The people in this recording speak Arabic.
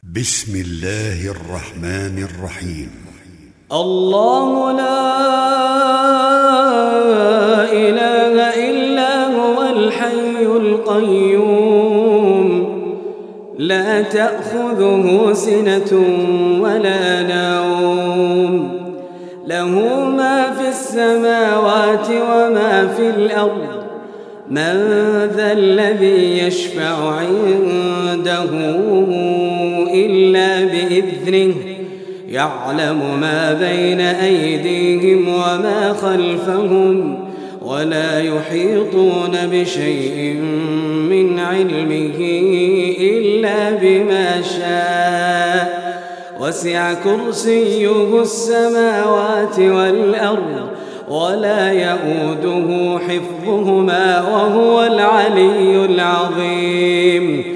بسم الله الرحمن الرحيم. الله لا إله إلا هو الحي القيوم لا تأخذه سنة ولا نوم له ما في السماوات وما في الأرض من ذا الذي يشفع عنده إلا بإذنه يعلم ما بين أيديهم وما خلفهم ولا يحيطون بشيء من علمه إلا بما شاء وسع كرسيه السماوات والأرض ولا يؤوده حفظهما وهو العلي العظيم.